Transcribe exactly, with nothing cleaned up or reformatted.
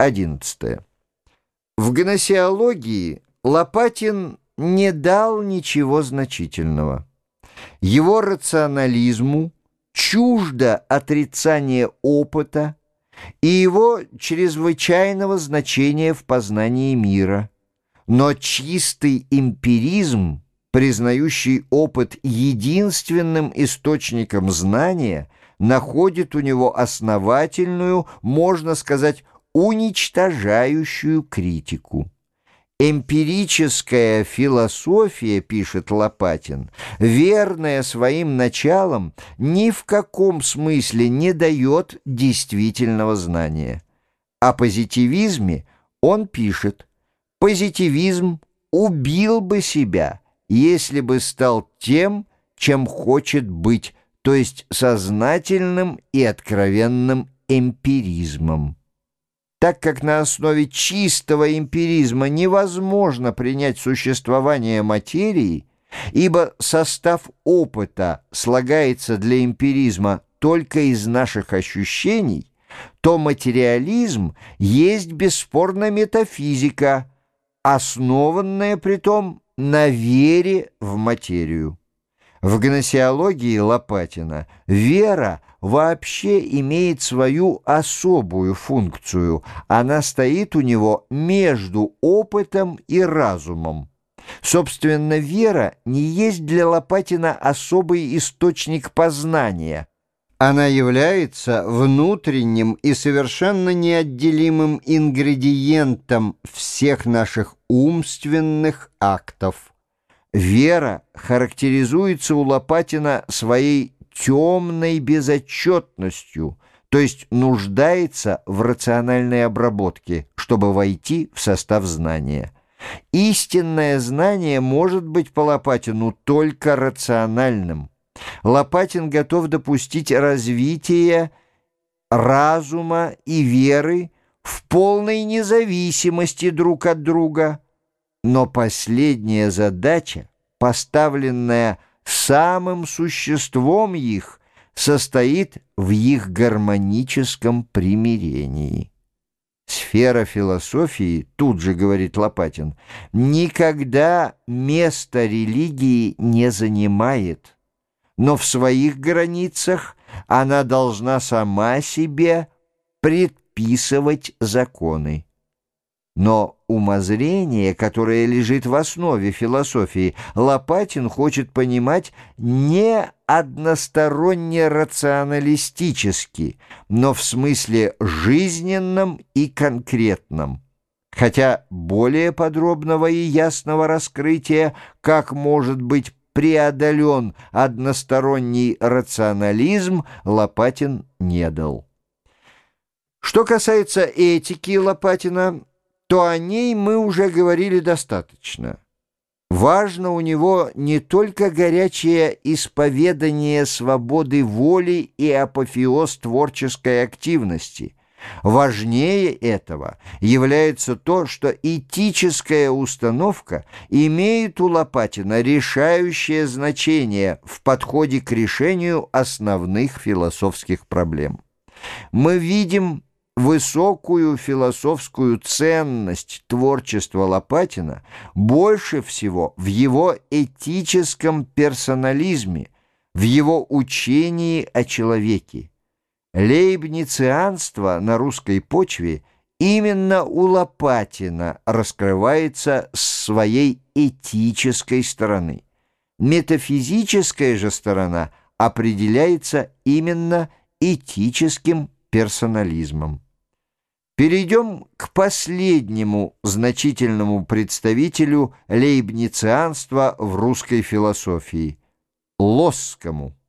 одиннадцатое. В гносеологии Лопатин не дал ничего значительного. Его рационализму чуждо отрицание опыта и его чрезвычайного значения в познании мира. Но чистый эмпиризм, признающий опыт единственным источником знания, находит у него основательную, можно сказать, уничтожающую критику. Эмпирическая философия, пишет Лопатин, верная своим началам, ни в каком смысле не дает действительного знания. О позитивизме он пишет: позитивизм убил бы себя, если бы стал тем, чем хочет быть, то есть сознательным и откровенным эмпиризмом. Так как на основе чистого эмпиризма невозможно принять существование материи, ибо состав опыта слагается для эмпиризма только из наших ощущений, то материализм есть бесспорно метафизика, основанная притом на вере в материю. В гносеологии Лопатина вера вообще имеет свою особую функцию. Она стоит у него между опытом и разумом. Собственно, вера не есть для Лопатина особый источник познания. Она является внутренним и совершенно неотделимым ингредиентом всех наших умственных актов. Вера характеризуется у Лопатина своей темной безотчетностью, то есть нуждается в рациональной обработке, чтобы войти в состав знания. Истинное знание может быть по Лопатину только рациональным. Лопатин готов допустить развитие разума и веры в полной независимости друг от друга, но последняя задача, поставленная самым существом их, состоит в их гармоническом примирении. Сфера философии, тут же говорит Лопатин, никогда место религии не занимает, но в своих границах она должна сама себе предписывать законы. Но умозрение, которое лежит в основе философии, Лопатин хочет понимать не односторонне рационалистически, но в смысле жизненном и конкретном. Хотя более подробного и ясного раскрытия, как может быть преодолен односторонний рационализм, Лопатин не дал. Что касается этики Лопатина, то о ней мы уже говорили достаточно. Важно у него не только горячее исповедание свободы воли и апофеоз творческой активности. Важнее этого является то, что этическая установка имеет у Лопатина решающее значение в подходе к решению основных философских проблем. Мы видим высокую философскую ценность творчества Лопатина больше всего в его этическом персонализме, в его учении о человеке. Лейбницианство на русской почве именно у Лопатина раскрывается с своей этической стороны. Метафизическая же сторона определяется именно этическим персонализмом. Перейдем к последнему значительному представителю лейбницианства в русской философии – Лосскому.